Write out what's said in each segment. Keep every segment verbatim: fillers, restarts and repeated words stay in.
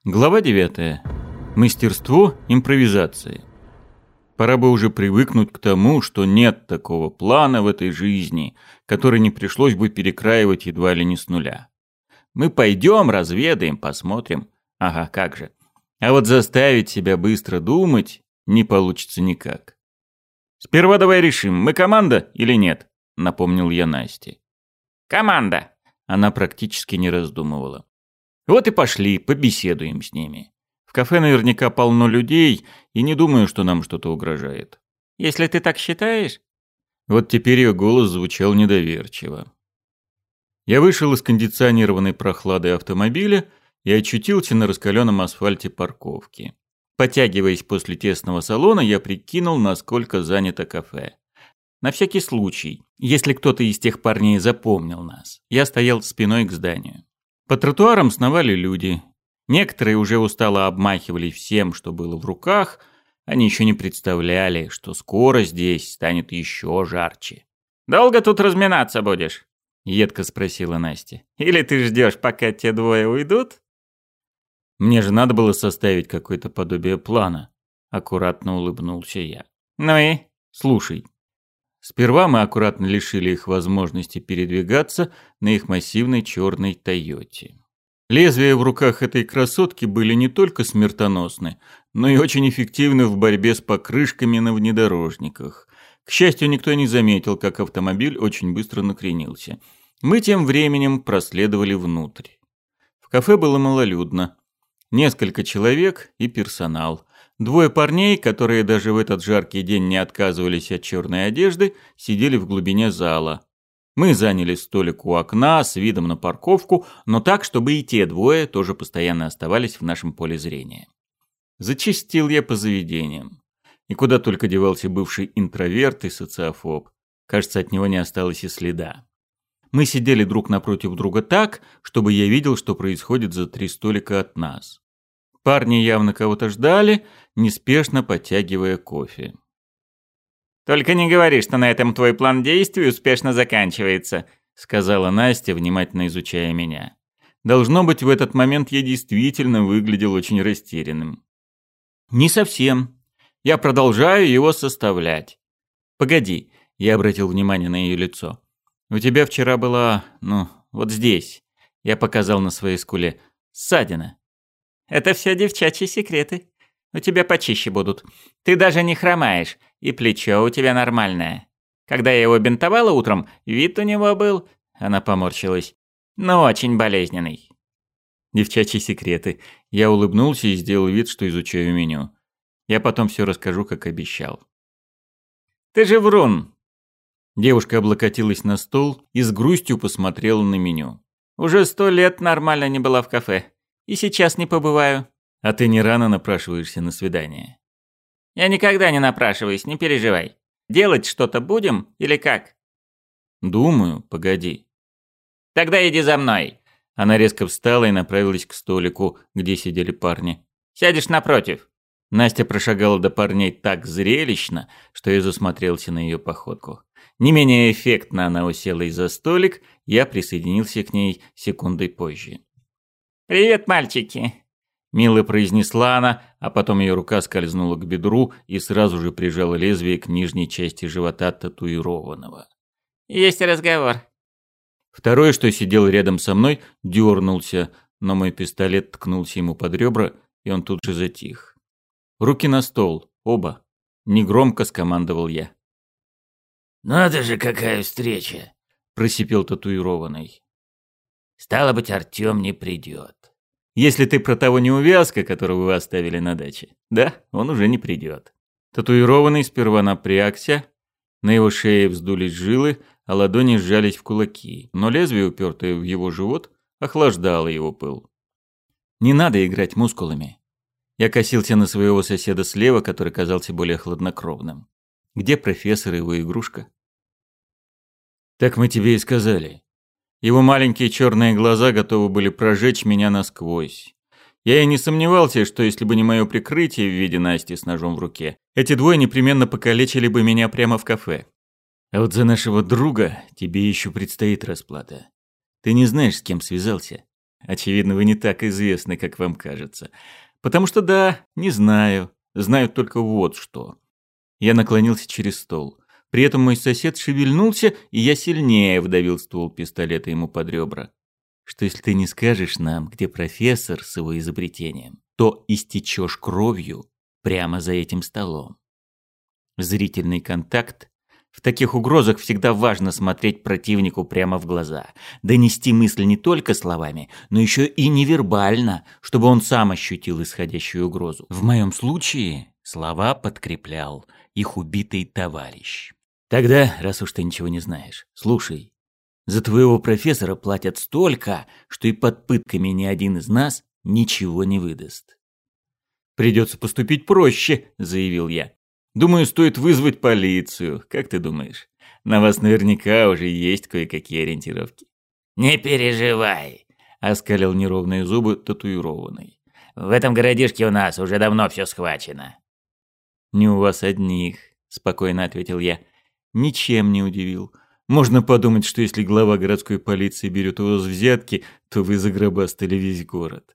Глава девятая. Мастерство импровизации. Пора бы уже привыкнуть к тому, что нет такого плана в этой жизни, который не пришлось бы перекраивать едва ли не с нуля. Мы пойдем, разведаем, посмотрим. Ага, как же. А вот заставить себя быстро думать не получится никак. «Сперва давай решим, мы команда или нет?» — напомнил я Насте. «Команда!» — она практически не раздумывала. «Вот и пошли, побеседуем с ними. В кафе наверняка полно людей, и не думаю, что нам что-то угрожает». «Если ты так считаешь?» Вот теперь ее голос звучал недоверчиво. Я вышел из кондиционированной прохлады автомобиля и очутился на раскаленном асфальте парковки. Подтягиваясь после тесного салона, я прикинул, насколько занято кафе. На всякий случай, если кто-то из тех парней запомнил нас, я стоял спиной к зданию. По тротуарам сновали люди. Некоторые уже устало обмахивались всем, что было в руках. Они еще не представляли, что скоро здесь станет еще жарче. «Долго тут разминаться будешь?» — едко спросила Настя. «Или ты ждешь, пока те двое уйдут?» Мне же надо было составить какое-то подобие плана. Аккуратно улыбнулся я. «Ну и?» «Слушай. Сперва мы аккуратно лишили их возможности передвигаться на их массивной черной «Тойоте». Лезвия в руках этой красотки были не только смертоносны, но и очень эффективны в борьбе с покрышками на внедорожниках. К счастью, никто не заметил, как автомобиль очень быстро накренился. Мы тем временем проследовали внутрь. В кафе было малолюдно. Несколько человек и персонал. Двое парней, которые даже в этот жаркий день не отказывались от черной одежды, сидели в глубине зала. Мы заняли столик у окна с видом на парковку, но так, чтобы и те двое тоже постоянно оставались в нашем поле зрения. Зачастил я по заведениям. И куда только девался бывший интроверт и социофоб. Кажется, от него не осталось и следа. Мы сидели друг напротив друга так, чтобы я видел, что происходит за три столика от нас. Парни явно кого-то ждали, неспешно подтягивая кофе. «Только не говори, что на этом твой план действий успешно заканчивается», — сказала Настя, внимательно изучая меня. Должно быть, в этот момент я действительно выглядел очень растерянным. «Не совсем. Я продолжаю его составлять. Погоди», — я обратил внимание на ее лицо. «У тебя вчера была, ну, вот здесь», — я показал на своей скуле, — «ссадина». «Это все девчачьи секреты. У тебя почище будут. Ты даже не хромаешь, и плечо у тебя нормальное. Когда я его бинтовала утром, вид у него был...» Она поморщилась. «Ну, очень болезненный». «Девчачьи секреты». Я улыбнулся и сделал вид, что изучаю меню. Я потом все расскажу, как обещал. «Ты же врун!» Девушка облокотилась на стол и с грустью посмотрела на меню. «Уже сто лет нормально не была в кафе. И сейчас не побываю». «А ты не рано напрашиваешься на свидание?» «Я никогда не напрашиваюсь, не переживай. Делать что-то будем или как?» «Думаю, погоди». «Тогда иди за мной». Она резко встала и направилась к столику, где сидели парни. «Сядешь напротив». Настя прошагала до парней так зрелищно, что я засмотрелся на ее походку. Не менее эффектно она уселась за столик, я присоединился к ней секундой позже. «Привет, мальчики!» — мило произнесла она, а потом ее рука скользнула к бедру и сразу же прижала лезвие к нижней части живота татуированного. «Есть разговор». Второй, что сидел рядом со мной, дернулся, но мой пистолет ткнулся ему под ребра, и он тут же затих. «Руки на стол, оба!» — негромко скомандовал я. «Надо же, какая встреча!» — просипел татуированный. «Стало быть, Артём не придет». «Если ты про того неувязка, которого вы оставили на даче, да, он уже не придет». Татуированный сперва напрягся, на его шее вздулись жилы, а ладони сжались в кулаки, но лезвие, упертое в его живот, охлаждало его пыл. «Не надо играть мускулами». Я косился на своего соседа слева, который казался более хладнокровным. «Где профессор и его игрушка?» «Так мы тебе и сказали». Его маленькие черные глаза готовы были прожечь меня насквозь. Я и не сомневался, что если бы не мое прикрытие в виде Насти с ножом в руке, эти двое непременно покалечили бы меня прямо в кафе. А вот за нашего друга тебе еще предстоит расплата. Ты не знаешь, с кем связался. Очевидно, вы не так известны, как вам кажется. Потому что да, не знаю. Знаю только вот что. Я наклонился через стол. При этом мой сосед шевельнулся, и я сильнее вдавил ствол пистолета ему под ребра. Что если ты не скажешь нам, где профессор с его изобретением, то истечешь кровью прямо за этим столом. Зрительный контакт. В таких угрозах всегда важно смотреть противнику прямо в глаза, донести мысль не только словами, но еще и невербально, чтобы он сам ощутил исходящую угрозу. В моем случае слова подкреплял их убитый товарищ. Тогда, раз уж ты ничего не знаешь, слушай. За твоего профессора платят столько, что и под пытками ни один из нас ничего не выдаст. «Придется поступить проще», — заявил я. «Думаю, стоит вызвать полицию. Как ты думаешь? На вас наверняка уже есть кое-какие ориентировки». «Не переживай», — оскалил неровные зубы татуированный. «В этом городишке у нас уже давно все схвачено». «Не у вас одних», — спокойно ответил я. Ничем не удивил. Можно подумать, что если глава городской полиции берет у вас взятки, то вы загробастали весь город.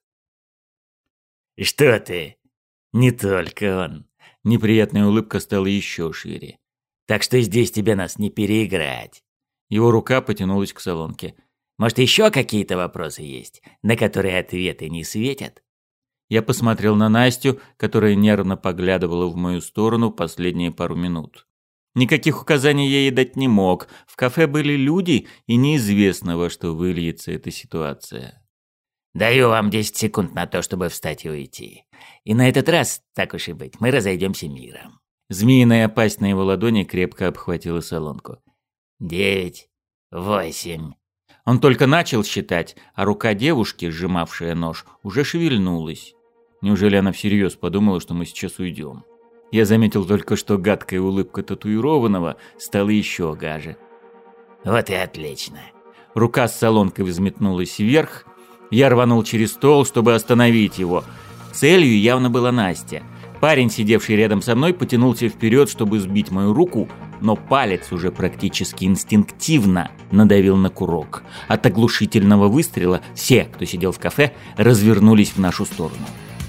«Что ты? Не только он». Неприятная улыбка стала еще шире. «Так что здесь тебе нас не переиграть». Его рука потянулась к солонке. «Может, еще какие-то вопросы есть, на которые ответы не светят?» Я посмотрел на Настю, которая нервно поглядывала в мою сторону последние пару минут. Никаких указаний я ей дать не мог. В кафе были люди, и неизвестно, во что выльется эта ситуация. «Даю вам десять секунд на то, чтобы встать и уйти. И на этот раз, так уж и быть, мы разойдемся миром». Змеиная пасть на его ладони крепко обхватила солонку. «Девять, восемь». Он только начал считать, а рука девушки, сжимавшая нож, уже шевельнулась. Неужели она всерьез подумала, что мы сейчас уйдем? Я заметил только, что гадкая улыбка татуированного стала еще гаже. «Вот и отлично». Рука с солонкой взметнулась вверх. Я рванул через стол, чтобы остановить его. Целью явно была Настя. Парень, сидевший рядом со мной, потянулся вперед, чтобы сбить мою руку, но палец уже практически инстинктивно надавил на курок. От оглушительного выстрела все, кто сидел в кафе, развернулись в нашу сторону.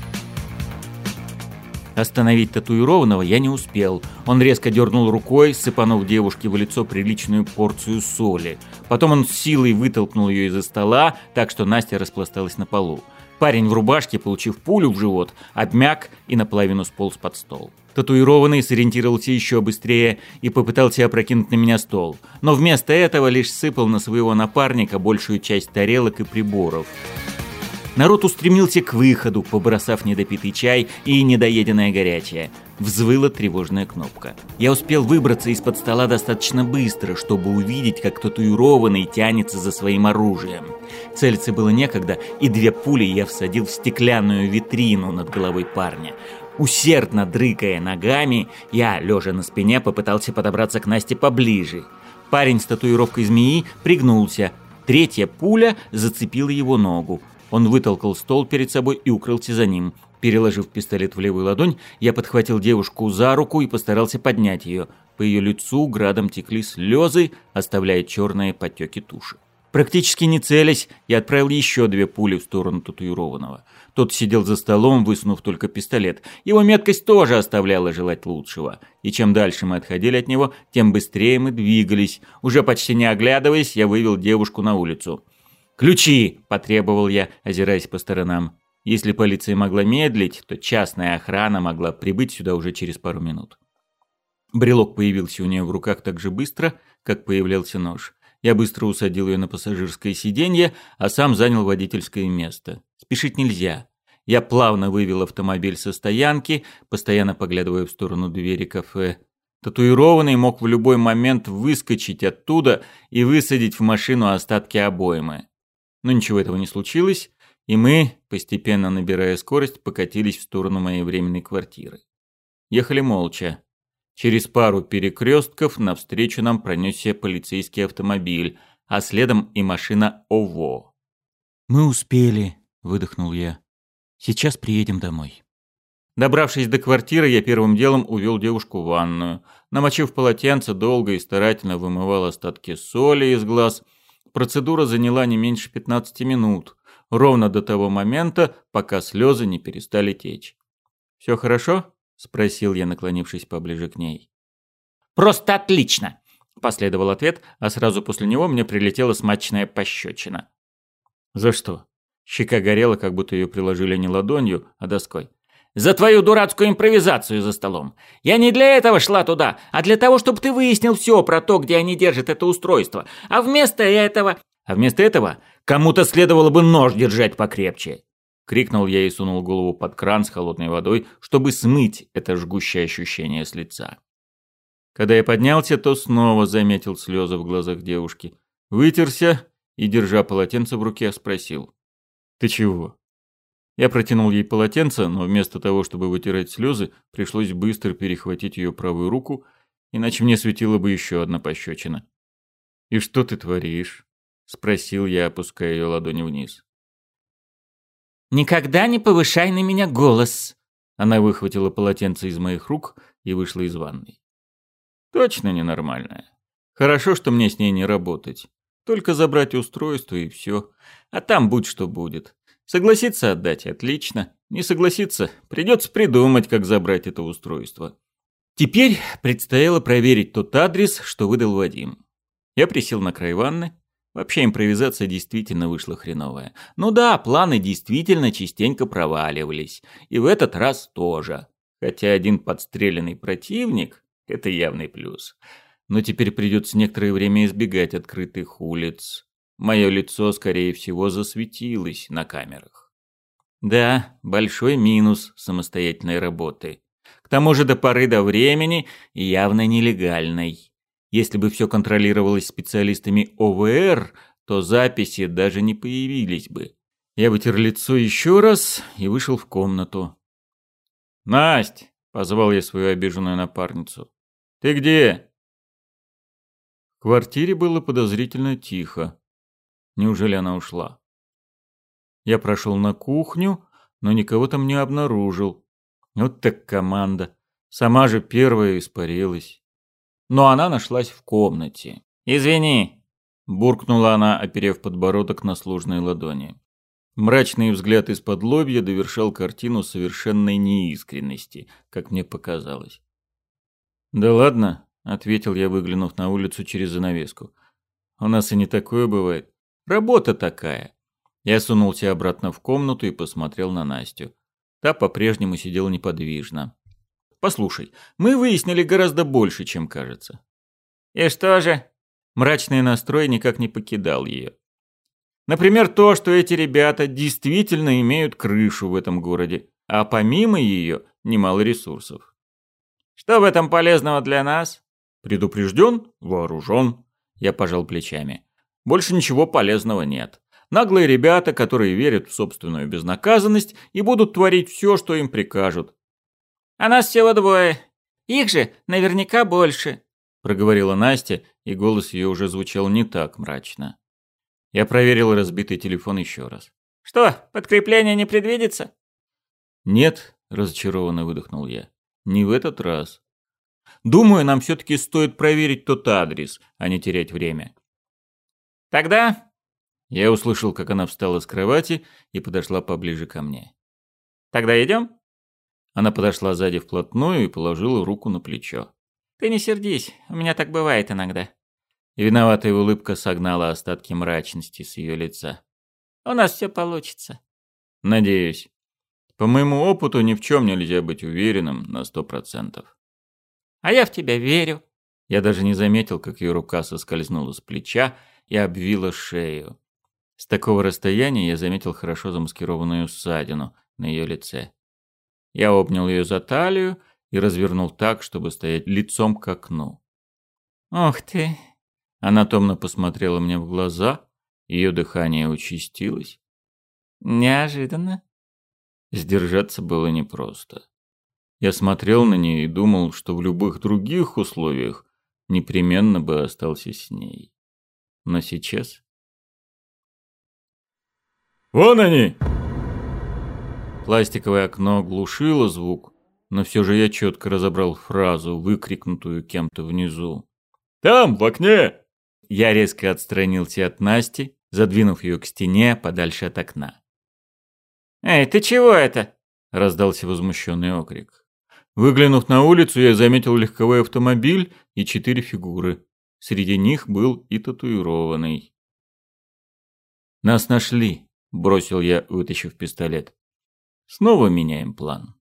Остановить татуированного я не успел. Он резко дернул рукой, сыпанув девушке в лицо приличную порцию соли. Потом он с силой вытолкнул ее из-за стола, так что Настя распласталась на полу. Парень в рубашке, получив пулю в живот, обмяк и наполовину сполз под стол. Татуированный сориентировался еще быстрее и попытался опрокинуть на меня стол, но вместо этого лишь сыпал на своего напарника большую часть тарелок и приборов. Народ устремился к выходу, побросав недопитый чай и недоеденное горячее. Взвыла тревожная кнопка. Я успел выбраться из-под стола достаточно быстро, чтобы увидеть, как татуированный тянется за своим оружием. Целиться было некогда, и две пули я всадил в стеклянную витрину над головой парня. Усердно дрыгая ногами, я, лежа на спине, попытался подобраться к Насте поближе. Парень с татуировкой змеи пригнулся. Третья пуля зацепила его ногу. Он вытолкал стол перед собой и укрылся за ним. Переложив пистолет в левую ладонь, я подхватил девушку за руку и постарался поднять ее. По ее лицу градом текли слезы, оставляя черные потеки туши. Практически не целясь, я отправил еще две пули в сторону татуированного. Тот сидел за столом, высунув только пистолет. Его меткость тоже оставляла желать лучшего. И чем дальше мы отходили от него, тем быстрее мы двигались. Уже почти не оглядываясь, я вывел девушку на улицу. «Ключи!» – потребовал я, озираясь по сторонам. Если полиция могла медлить, то частная охрана могла прибыть сюда уже через пару минут. Брелок появился у нее в руках так же быстро, как появлялся нож. Я быстро усадил ее на пассажирское сиденье, а сам занял водительское место. Спешить нельзя. Я плавно вывел автомобиль со стоянки, постоянно поглядывая в сторону двери кафе. Татуированный мог в любой момент выскочить оттуда и высадить в машину остатки обоймы. Но ничего этого не случилось, и мы, постепенно набирая скорость, покатились в сторону моей временной квартиры. Ехали молча. Через пару перекрестков навстречу нам пронесся полицейский автомобиль, а следом и машина ОВО. «Мы успели», — выдохнул я. «Сейчас приедем домой». Добравшись до квартиры, я первым делом увел девушку в ванную. Намочив полотенце, долго и старательно вымывал остатки соли из глаз. Процедура заняла не меньше пятнадцати минут. ровно до того момента, пока слезы не перестали течь. «Все хорошо?» – спросил я, наклонившись поближе к ней. «Просто отлично!» – последовал ответ, а сразу после него мне прилетела смачная пощечина. «За что?» Щека горела, как будто ее приложили не ладонью, а доской. «За твою дурацкую импровизацию за столом. Я не для этого шла туда, а для того, чтобы ты выяснил все про то, где они держат это устройство. А вместо этого...» «А вместо этого кому-то следовало бы нож держать покрепче!» Крикнул я и сунул голову под кран с холодной водой, чтобы смыть это жгущее ощущение с лица. Когда я поднялся, то снова заметил слезы в глазах девушки. Вытерся и, держа полотенце в руке, спросил: «Ты чего?» Я протянул ей полотенце, но вместо того, чтобы вытирать слезы, пришлось быстро перехватить ее правую руку, иначе мне светила бы еще одна пощечина. «И что ты творишь?» — спросил я, опуская ее ладони вниз. «Никогда не повышай на меня голос!» Она выхватила полотенце из моих рук и вышла из ванной. Точно ненормальная. Хорошо, что мне с ней не работать. Только забрать устройство и все. А там будь что будет. Согласится отдать — отлично. Не согласится — придется придумать, как забрать это устройство. Теперь предстояло проверить тот адрес, что выдал Вадим. Я присел на край ванны. Вообще импровизация действительно вышла хреновая. Ну да, планы действительно частенько проваливались. И в этот раз тоже. Хотя один подстреленный противник — это явный плюс. Но теперь придется некоторое время избегать открытых улиц. Мое лицо, скорее всего, засветилось на камерах. Да, большой минус самостоятельной работы. К тому же до поры до времени явно нелегальной. Если бы все контролировалось специалистами О В Р, то записи даже не появились бы. Я вытер лицо еще раз и вышел в комнату. «Насть!» — позвал я свою обиженную напарницу. «Ты где?» В квартире было подозрительно тихо. Неужели она ушла? Я прошел на кухню, но никого там не обнаружил. Вот так команда. Сама же первая испарилась. Но она нашлась в комнате. «Извини», — буркнула она, оперев подбородок на сложные ладони. Мрачный взгляд из-под лобья довершал картину совершенной неискренности, как мне показалось. «Да ладно», — ответил я, выглянув на улицу через занавеску. «У нас и не такое бывает. Работа такая». Я сунулся обратно в комнату и посмотрел на Настю. Та по-прежнему сидела неподвижно. «Послушай, мы выяснили гораздо больше, чем кажется». «И что же?» Мрачный настрой никак не покидал ее. Например, то, что эти ребята действительно имеют крышу в этом городе, а помимо ее немало ресурсов. «Что в этом полезного для нас?» «Предупрежден, вооружен», — я пожал плечами. «Больше ничего полезного нет. Наглые ребята, которые верят в собственную безнаказанность и будут творить все, что им прикажут». «А нас всего двое. Их же наверняка больше», — проговорила Настя, и голос ее уже звучал не так мрачно. Я проверил разбитый телефон еще раз. «Что, подкрепление не предвидится?» «Нет», — разочарованно выдохнул я. «Не в этот раз. Думаю, нам все-таки стоит проверить тот адрес, а не терять время». «Тогда...» Я услышал, как она встала с кровати и подошла поближе ко мне. «Тогда идем?» Она подошла сзади вплотную и положила руку на плечо. «Ты не сердись, у меня так бывает иногда». И виноватая улыбка согнала остатки мрачности с ее лица. «У нас все получится». «Надеюсь. По моему опыту ни в чем нельзя быть уверенным на сто процентов». «А я в тебя верю». Я даже не заметил, как ее рука соскользнула с плеча и обвила шею. С такого расстояния я заметил хорошо замаскированную ссадину на ее лице. Я обнял ее за талию и развернул так, чтобы стоять лицом к окну. «Ух ты!» Она томно посмотрела мне в глаза, ее дыхание участилось. «Неожиданно». Сдержаться было непросто. Я смотрел на нее и думал, что в любых других условиях непременно бы остался с ней. Но сейчас... «Вон они!» Пластиковое окно глушило звук, но все же я четко разобрал фразу, выкрикнутую кем-то внизу. «Там, в окне!» Я резко отстранился от Насти, задвинув ее к стене подальше от окна. «Эй, ты чего это?» — раздался возмущенный окрик. Выглянув на улицу, я заметил легковой автомобиль и четыре фигуры. Среди них был и татуированный. «Нас нашли», — бросил я, вытащив пистолет. «Снова меняем план».